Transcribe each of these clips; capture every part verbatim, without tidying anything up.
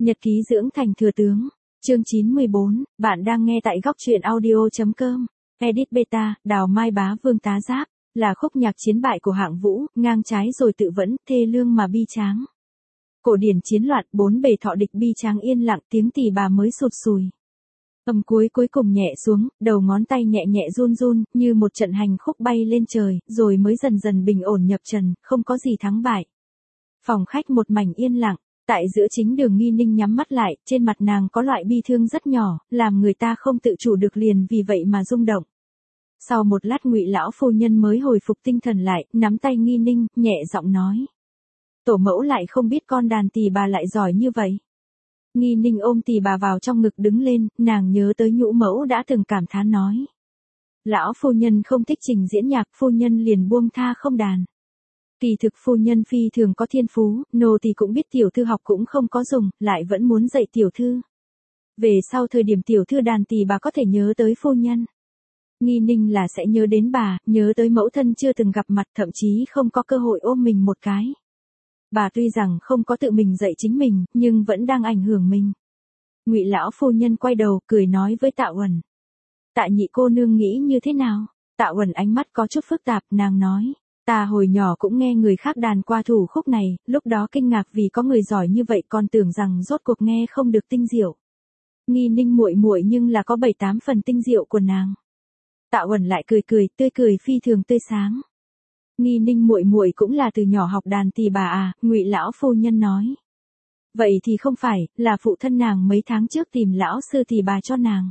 Nhật ký dưỡng thành thừa tướng, chương chín mươi bốn, bạn đang nghe tại góc truyện audio.com, edit beta, Đào Mai Bá Vương Tá Giáp, là khúc nhạc chiến bại của hạng vũ, ngang trái rồi tự vẫn, thê lương mà bi tráng. Cổ điển chiến loạn, bốn bề thọ địch bi tráng yên lặng, tiếng tỳ bà mới sụt sùi. Âm cuối cuối cùng nhẹ xuống, đầu ngón tay nhẹ nhẹ run run, như một trận hành khúc bay lên trời, rồi mới dần dần bình ổn nhập trần, không có gì thắng bại. Phòng khách một mảnh yên lặng. Tại giữa chính đường Nghi Ninh nhắm mắt lại, trên mặt nàng có loại bi thương rất nhỏ, làm người ta không tự chủ được liền vì vậy mà rung động. Sau một lát Ngụy lão phu nhân mới hồi phục tinh thần lại, nắm tay Nghi Ninh, nhẹ giọng nói: "Tổ mẫu lại không biết con đàn tỳ bà lại giỏi như vậy." Nghi Ninh ôm tỳ bà vào trong ngực đứng lên, nàng nhớ tới Nhũ mẫu đã từng cảm thán nói: "Lão phu nhân không thích trình diễn nhạc, phu nhân liền buông tha không đàn." Kỳ thực phu nhân phi thường có thiên phú, nô tỳ cũng biết tiểu thư học cũng không có dùng, lại vẫn muốn dạy tiểu thư. Về sau thời điểm tiểu thư đàn tỳ bà có thể nhớ tới phu nhân. Nghi Ninh là sẽ nhớ đến bà, nhớ tới mẫu thân chưa từng gặp mặt, thậm chí không có cơ hội ôm mình một cái. Bà tuy rằng không có tự mình dạy chính mình, nhưng vẫn đang ảnh hưởng mình. Ngụy lão phu nhân quay đầu, cười nói với Tạ Uẩn: "Tạ nhị cô nương nghĩ như thế nào?" Tạ Uẩn ánh mắt có chút phức tạp, nàng nói: "Ta hồi nhỏ cũng nghe người khác đàn qua thủ khúc này, lúc đó kinh ngạc vì có người giỏi như vậy, còn tưởng rằng rốt cuộc nghe không được tinh diệu. Nghi Ninh muội muội nhưng là có bảy tám phần tinh diệu của nàng." Tạ Uẩn lại cười cười, tươi cười phi thường tươi sáng. "Nghi Ninh muội muội cũng là từ nhỏ học đàn tỳ bà à?" Ngụy lão phu nhân nói. "Vậy thì không phải, là phụ thân nàng mấy tháng trước tìm lão sư tỳ bà cho nàng.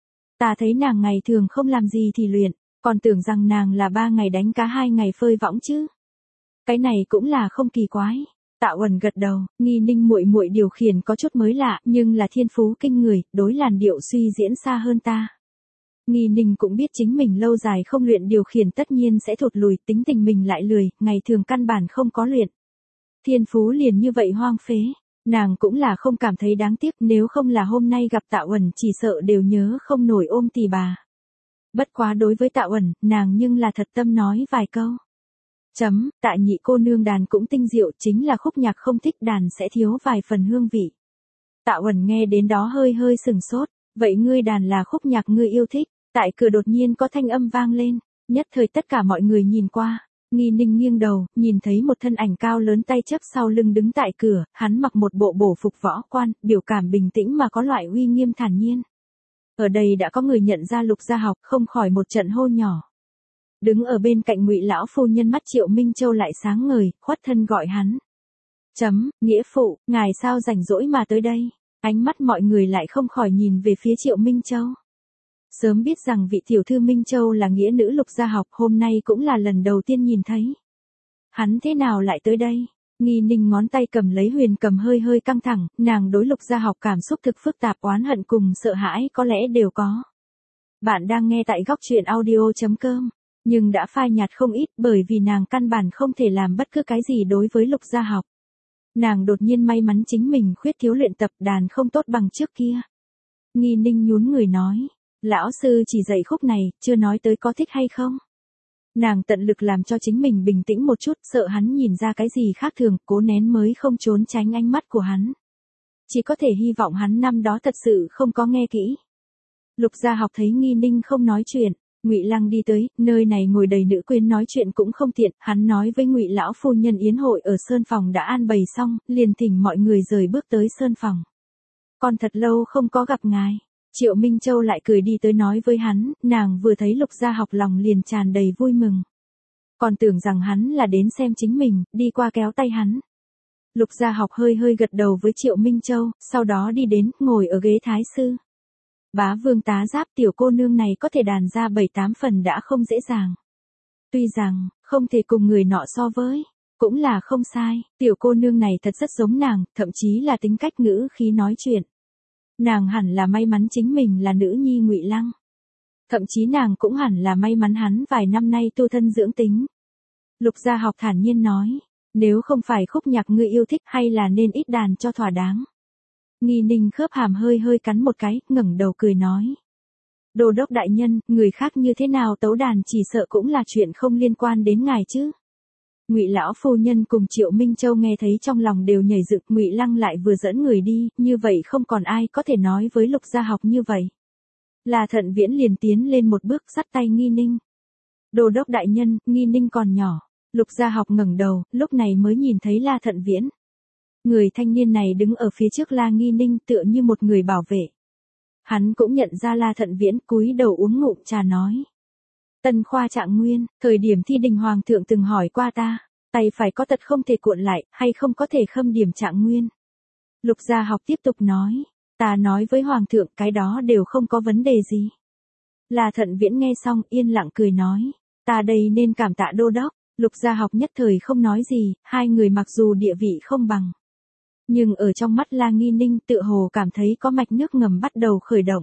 Ta thấy nàng ngày thường không làm gì thì luyện, còn tưởng rằng nàng là ba ngày đánh cá hai ngày phơi võng chứ." "Cái này cũng là không kỳ quái." Tạ Uẩn gật đầu, Nghi Ninh muội muội điều khiển có chút mới lạ, nhưng là thiên phú kinh người, đối làn điệu suy diễn xa hơn ta. Nghi Ninh cũng biết chính mình lâu dài không luyện điều khiển tất nhiên sẽ thụt lùi, tính tình mình lại lười, ngày thường căn bản không có luyện. Thiên phú liền như vậy hoang phế, nàng cũng là không cảm thấy đáng tiếc, nếu không là hôm nay gặp Tạ Uẩn chỉ sợ đều nhớ không nổi ôm tỳ bà. Bất quá đối với Tạ Uẩn, nàng nhưng là thật tâm nói vài câu. Chấm, Tạ nhị cô nương đàn cũng tinh diệu, chính là khúc nhạc không thích đàn sẽ thiếu vài phần hương vị. Tạ Uẩn nghe đến đó hơi hơi sừng sốt, vậy ngươi đàn là khúc nhạc ngươi yêu thích? Tại cửa đột nhiên có thanh âm vang lên, nhất thời tất cả mọi người nhìn qua. Nghi Ninh nghiêng đầu, nhìn thấy một thân ảnh cao lớn tay chấp sau lưng đứng tại cửa, hắn mặc một bộ bổ phục võ quan, biểu cảm bình tĩnh mà có loại uy nghiêm thản nhiên. Ở đây đã có người nhận ra Lục Gia Học, không khỏi một trận hô nhỏ. Đứng ở bên cạnh Ngụy lão phu nhân mắt Triệu Minh Châu lại sáng ngời, khuất thân gọi hắn: "Chấm, nghĩa phụ, ngài sao rảnh rỗi mà tới đây?" Ánh mắt mọi người lại không khỏi nhìn về phía Triệu Minh Châu. Sớm biết rằng vị tiểu thư Minh Châu là nghĩa nữ Lục Gia Học, hôm nay cũng là lần đầu tiên nhìn thấy. Hắn thế nào lại tới đây? Nghi Ninh ngón tay cầm lấy huyền cầm hơi hơi căng thẳng, nàng đối Lục Gia Học cảm xúc thực phức tạp, oán hận cùng sợ hãi có lẽ đều có. Bạn đang nghe tại góc truyện audio.com, nhưng đã phai nhạt không ít bởi vì nàng căn bản không thể làm bất cứ cái gì đối với Lục Gia Học. Nàng đột nhiên may mắn chính mình khuyết thiếu luyện tập đàn không tốt bằng trước kia. Nghi Ninh nhún người nói: "Lão sư chỉ dạy khúc này, chưa nói tới có thích hay không." Nàng tận lực làm cho chính mình bình tĩnh một chút, sợ hắn nhìn ra cái gì khác thường, cố nén mới không trốn tránh ánh mắt của hắn. Chỉ có thể hy vọng hắn năm đó thật sự không có nghe kỹ. Lục Gia Học thấy Nghi Ninh không nói chuyện, Ngụy Lăng đi tới, nơi này ngồi đầy nữ quyến nói chuyện cũng không tiện, hắn nói với Ngụy lão phu nhân yến hội ở sơn phòng đã an bày xong, liền thỉnh mọi người rời bước tới sơn phòng. "Con thật lâu không có gặp ngài." Triệu Minh Châu lại cười đi tới nói với hắn, nàng vừa thấy Lục Gia Học lòng liền tràn đầy vui mừng. Còn tưởng rằng hắn là đến xem chính mình, đi qua kéo tay hắn. Lục Gia Học hơi hơi gật đầu với Triệu Minh Châu, sau đó đi đến, ngồi ở ghế thái sư. "Bá Vương Tá Giáp, tiểu cô nương này có thể đàn ra bảy tám phần đã không dễ dàng. Tuy rằng, không thể cùng người nọ so với, cũng là không sai, tiểu cô nương này thật rất giống nàng, thậm chí là tính cách ngữ khí nói chuyện. Nàng hẳn là may mắn chính mình là nữ nhi Ngụy Lăng. Thậm chí nàng cũng hẳn là may mắn hắn vài năm nay tu thân dưỡng tính." Lục Gia Học thản nhiên nói: "Nếu không phải khúc nhạc ngươi yêu thích hay là nên ít đàn cho thỏa đáng." Nghi Ninh khớp hàm hơi hơi cắn một cái, ngẩng đầu cười nói: "Đô đốc đại nhân, người khác như thế nào tấu đàn chỉ sợ cũng là chuyện không liên quan đến ngài chứ." Ngụy lão phu nhân cùng Triệu Minh Châu nghe thấy trong lòng đều nhảy dựng, Ngụy Lăng lại vừa dẫn người đi, như vậy không còn ai có thể nói với Lục Gia Học như vậy. La Thận Viễn liền tiến lên một bước dắt tay Nghi Ninh. Đô đốc đại nhân, Nghi Ninh còn nhỏ. Lục Gia Học ngẩng đầu, lúc này mới nhìn thấy La Thận Viễn. Người thanh niên này đứng ở phía trước La Nghi Ninh tựa như một người bảo vệ. Hắn cũng nhận ra La Thận Viễn, cúi đầu uống ngụm trà nói. Tân khoa trạng nguyên, thời điểm thi đình hoàng thượng từng hỏi qua ta, tay phải có tật không thể cuộn lại, hay không có thể khâm điểm trạng nguyên. Lục Gia Học tiếp tục nói, ta nói với hoàng thượng cái đó đều không có vấn đề gì. La Thận Viễn nghe xong yên lặng cười nói, ta đây nên cảm tạ đô đốc. Lục Gia Học nhất thời không nói gì, hai người mặc dù địa vị không bằng. Nhưng ở trong mắt La Nghi Ninh tựa hồ cảm thấy có mạch nước ngầm bắt đầu khởi động.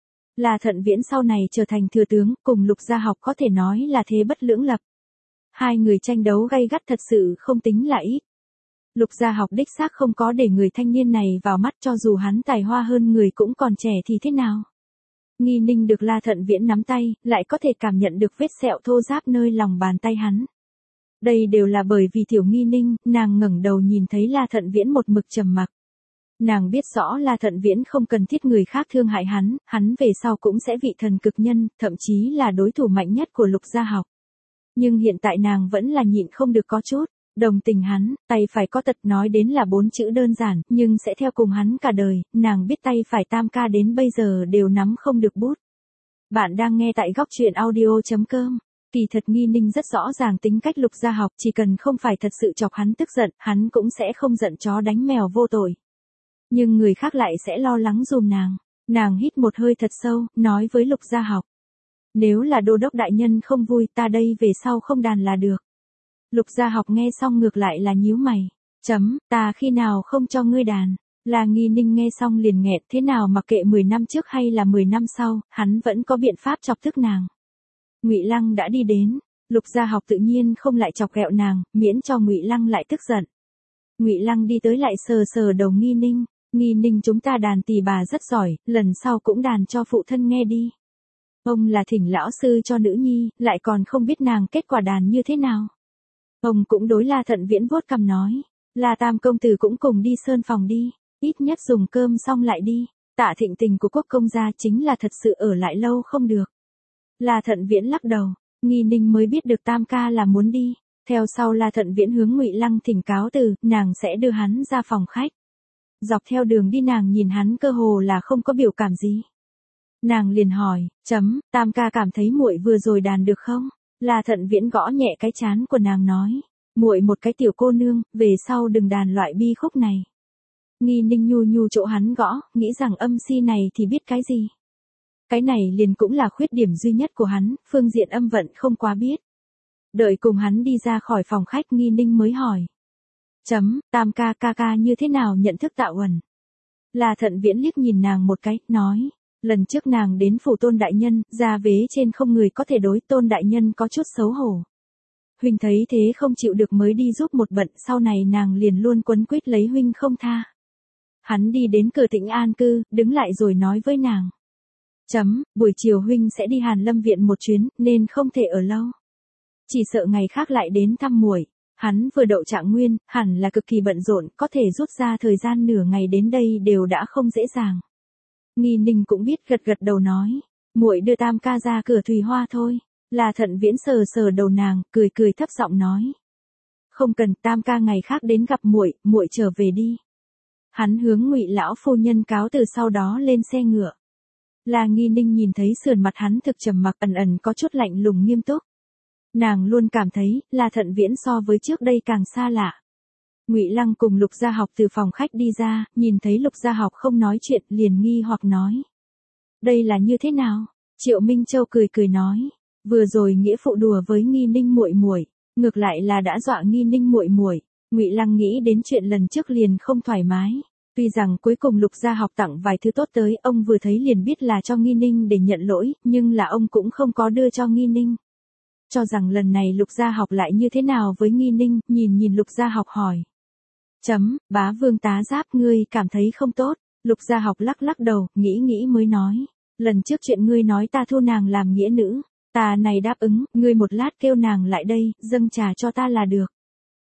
La Thận Viễn sau này trở thành thừa tướng, cùng Lục Gia Học có thể nói là thế bất lưỡng lập. Hai người tranh đấu gay gắt thật sự không tính là ít. Lục Gia Học đích xác không có để người thanh niên này vào mắt, cho dù hắn tài hoa hơn người cũng còn trẻ thì thế nào. Nghi Ninh được La Thận Viễn nắm tay, lại có thể cảm nhận được vết sẹo thô ráp nơi lòng bàn tay hắn. Đây đều là bởi vì Tiểu Nghi Ninh, nàng ngẩng đầu nhìn thấy La Thận Viễn một mực trầm mặc. Nàng biết rõ La Thận Viễn không cần thiết người khác thương hại hắn, hắn về sau cũng sẽ vị thần cực nhân, thậm chí là đối thủ mạnh nhất của Lục Gia Học. Nhưng hiện tại nàng vẫn là nhịn không được có chút đồng tình hắn, tay phải có tật nói đến là bốn chữ đơn giản, nhưng sẽ theo cùng hắn cả đời, nàng biết tay phải Tam ca đến bây giờ đều nắm không được bút. Bạn đang nghe tại góc truyện audio chấm com. Kỳ thật Nghi Ninh rất rõ ràng tính cách Lục Gia Học, chỉ cần không phải thật sự chọc hắn tức giận, hắn cũng sẽ không giận chó đánh mèo vô tội. Nhưng người khác lại sẽ lo lắng dùm nàng. Nàng hít một hơi thật sâu, nói với Lục Gia Học. Nếu là đô đốc đại nhân không vui, ta đây về sau không đàn là được. Lục Gia Học nghe xong ngược lại là nhíu mày. Chấm, ta khi nào không cho ngươi đàn. La Nghi Ninh nghe xong liền nghẹn, thế nào mặc kệ mười năm trước hay là mười năm sau, hắn vẫn có biện pháp chọc tức nàng. Ngụy Lăng đã đi đến, Lục Gia Học tự nhiên không lại chọc ghẹo nàng, miễn cho Ngụy Lăng lại tức giận. Ngụy Lăng đi tới lại sờ sờ đầu Nghi Ninh, Nghi Ninh chúng ta đàn tỳ bà rất giỏi, lần sau cũng đàn cho phụ thân nghe đi. Ông là thỉnh lão sư cho nữ nhi, lại còn không biết nàng kết quả đàn như thế nào. Ông cũng đối La Thận Viễn vuốt cằm nói, La Tam công tử cũng cùng đi sơn phòng đi, ít nhất dùng cơm xong lại đi. Tạ Thịnh tình của quốc công gia chính là thật sự ở lại lâu không được. La Thận Viễn lắc đầu, Nghi Ninh mới biết được Tam ca là muốn đi. Theo sau La Thận Viễn hướng Ngụy Lăng thỉnh cáo từ, nàng sẽ đưa hắn ra phòng khách. Dọc theo đường đi nàng nhìn hắn cơ hồ là không có biểu cảm gì. Nàng liền hỏi, chấm, Tam ca cảm thấy muội vừa rồi đàn được không? La Thận Viễn gõ nhẹ cái trán của nàng nói, muội một cái tiểu cô nương, về sau đừng đàn loại bi khúc này. Nghi Ninh nhu nhu chỗ hắn gõ, nghĩ rằng âm si này thì biết cái gì. Cái này liền cũng là khuyết điểm duy nhất của hắn, phương diện âm vận không quá biết. Đợi cùng hắn đi ra khỏi phòng khách Nghi Ninh mới hỏi. Chấm, Tam ca ca ca như thế nào nhận thức Tạ Uẩn? La Thận Viễn liếc nhìn nàng một cái, nói. Lần trước nàng đến phủ Tôn đại nhân, ra vế trên không người có thể đối, Tôn đại nhân có chút xấu hổ. Huynh thấy thế không chịu được mới đi giúp một bận, sau này nàng liền luôn quấn quýt lấy huynh không tha. Hắn đi đến cửa Tĩnh An cư, đứng lại rồi nói với nàng. Chấm, buổi chiều huynh sẽ đi Hàn Lâm viện một chuyến, nên không thể ở lâu. Chỉ sợ ngày khác lại đến thăm muội. Hắn vừa đậu trạng nguyên, hẳn là cực kỳ bận rộn, có thể rút ra thời gian nửa ngày đến đây đều đã không dễ dàng. Nghi Ninh cũng biết gật gật đầu nói, muội đưa Tam ca ra cửa Thùy Hoa thôi. La Thận Viễn sờ sờ đầu nàng, cười cười thấp giọng nói. Không cần, Tam ca ngày khác đến gặp muội, muội trở về đi. Hắn hướng Ngụy lão phu nhân cáo từ sau đó lên xe ngựa. La Nghi Ninh nhìn thấy sườn mặt hắn thực trầm mặc ẩn ẩn có chút lạnh lùng nghiêm túc. Nàng luôn cảm thấy, La Thận Viễn so với trước đây càng xa lạ. Ngụy Lăng cùng Lục Gia Học từ phòng khách đi ra, nhìn thấy Lục Gia Học không nói chuyện, liền nghi hoặc nói. Đây là như thế nào? Triệu Minh Châu cười cười nói, vừa rồi nghĩa phụ đùa với Nghi Ninh muội muội, ngược lại là đã dọa Nghi Ninh muội muội. Ngụy Lăng nghĩ đến chuyện lần trước liền không thoải mái. Tuy rằng cuối cùng Lục Gia Học tặng vài thứ tốt tới, ông vừa thấy liền biết là cho Nghi Ninh để nhận lỗi, nhưng là ông cũng không có đưa cho Nghi Ninh. Cho rằng lần này Lục Gia Học lại như thế nào với Nghi Ninh, nhìn nhìn Lục Gia Học hỏi. Chấm, bá vương tá giáp ngươi cảm thấy không tốt. Lục Gia Học lắc lắc đầu, nghĩ nghĩ mới nói. Lần trước chuyện ngươi nói ta thu nàng làm nghĩa nữ, ta này đáp ứng, ngươi một lát kêu nàng lại đây, dâng trà cho ta là được.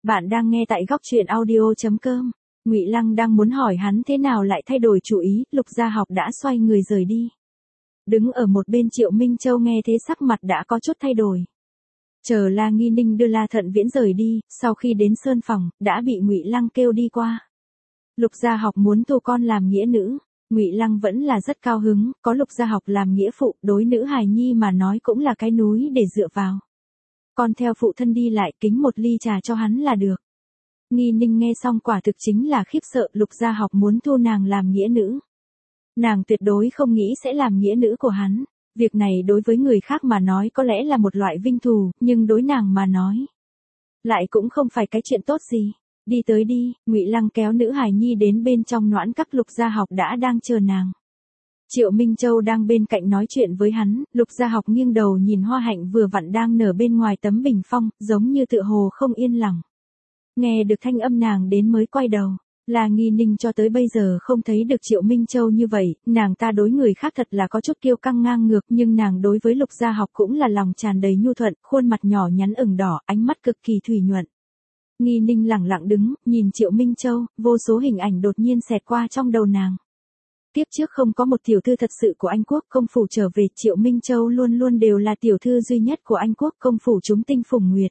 Bạn đang nghe tại góc truyện audio chấm com. Ngụy Lăng đang muốn hỏi hắn thế nào lại thay đổi chủ ý, Lục Gia Học đã xoay người rời đi. Đứng ở một bên Triệu Minh Châu nghe thế sắc mặt đã có chút thay đổi. Chờ La Nghi Ninh đưa La Thận Viễn rời đi, sau khi đến sơn phòng, đã bị Ngụy Lăng kêu đi qua. Lục Gia Học muốn thu con làm nghĩa nữ, Ngụy Lăng vẫn là rất cao hứng, có Lục Gia Học làm nghĩa phụ, đối nữ hài nhi mà nói cũng là cái núi để dựa vào. Con theo phụ thân đi lại, kính một ly trà cho hắn là được. Nghi Ninh nghe xong quả thực chính là khiếp sợ, Lục Gia Học muốn thu nàng làm nghĩa nữ. Nàng tuyệt đối không nghĩ sẽ làm nghĩa nữ của hắn. Việc này đối với người khác mà nói có lẽ là một loại vinh thù, nhưng đối nàng mà nói lại cũng không phải cái chuyện tốt gì. Đi tới đi, Ngụy Lăng kéo nữ hài nhi đến bên trong noãn các. Lục Gia Học đã đang chờ nàng. Triệu Minh Châu đang bên cạnh nói chuyện với hắn, Lục Gia Học nghiêng đầu nhìn hoa hạnh vừa vặn đang nở bên ngoài tấm bình phong, giống như tựa hồ không yên lòng. Nghe được thanh âm nàng đến mới quay đầu. La Nghi Ninh cho tới bây giờ không thấy được Triệu Minh Châu như vậy, nàng ta đối người khác thật là có chút kiêu căng ngang ngược, nhưng nàng đối với Lục Gia Học cũng là lòng tràn đầy nhu thuận, khuôn mặt nhỏ nhắn ửng đỏ, ánh mắt cực kỳ thủy nhuận. Nghi Ninh lẳng lặng đứng, nhìn Triệu Minh Châu, vô số hình ảnh đột nhiên xẹt qua trong đầu nàng. Tiếp trước không có một tiểu thư thật sự của Anh Quốc công phủ trở về, Triệu Minh Châu luôn luôn đều là tiểu thư duy nhất của Anh Quốc công phủ chúng tinh phùng nguyệt.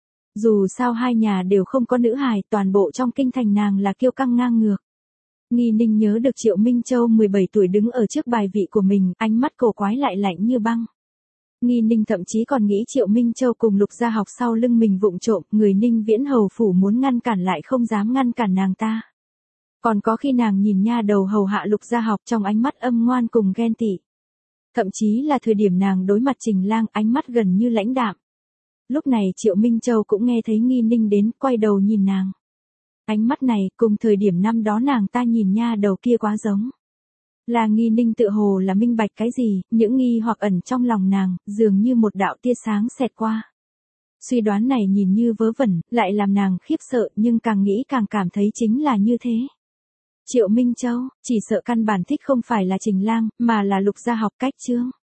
Dù sao hai nhà đều không có nữ hài, toàn bộ trong kinh thành nàng là kiêu căng ngang ngược. Nghi Ninh nhớ được Triệu Minh Châu mười bảy tuổi đứng ở trước bài vị của mình, ánh mắt cổ quái lại lạnh như băng. Nghi Ninh thậm chí còn nghĩ Triệu Minh Châu cùng Lục Gia Học sau lưng mình vụng trộm, người Ninh Viễn hầu phủ muốn ngăn cản lại không dám ngăn cản nàng ta. Còn có khi nàng nhìn nha đầu hầu hạ Lục Gia Học trong ánh mắt âm ngoan cùng ghen tị. Thậm chí là thời điểm nàng đối mặt Trình Lang, ánh mắt gần như lãnh đạm. Lúc này Triệu Minh Châu cũng nghe thấy Nghi Ninh đến, quay đầu nhìn nàng. Ánh mắt này cùng thời điểm năm đó nàng ta nhìn nha đầu kia quá giống. Là Nghi Ninh tự hồ là minh bạch cái gì, những nghi hoặc ẩn trong lòng nàng, dường như một đạo tia sáng xẹt qua. Suy đoán này nhìn như vớ vẩn, lại làm nàng khiếp sợ, nhưng càng nghĩ càng cảm thấy chính là như thế. Triệu Minh Châu, chỉ sợ căn bản thích không phải là Trình Lang, mà là Lục Gia Học. Cách chương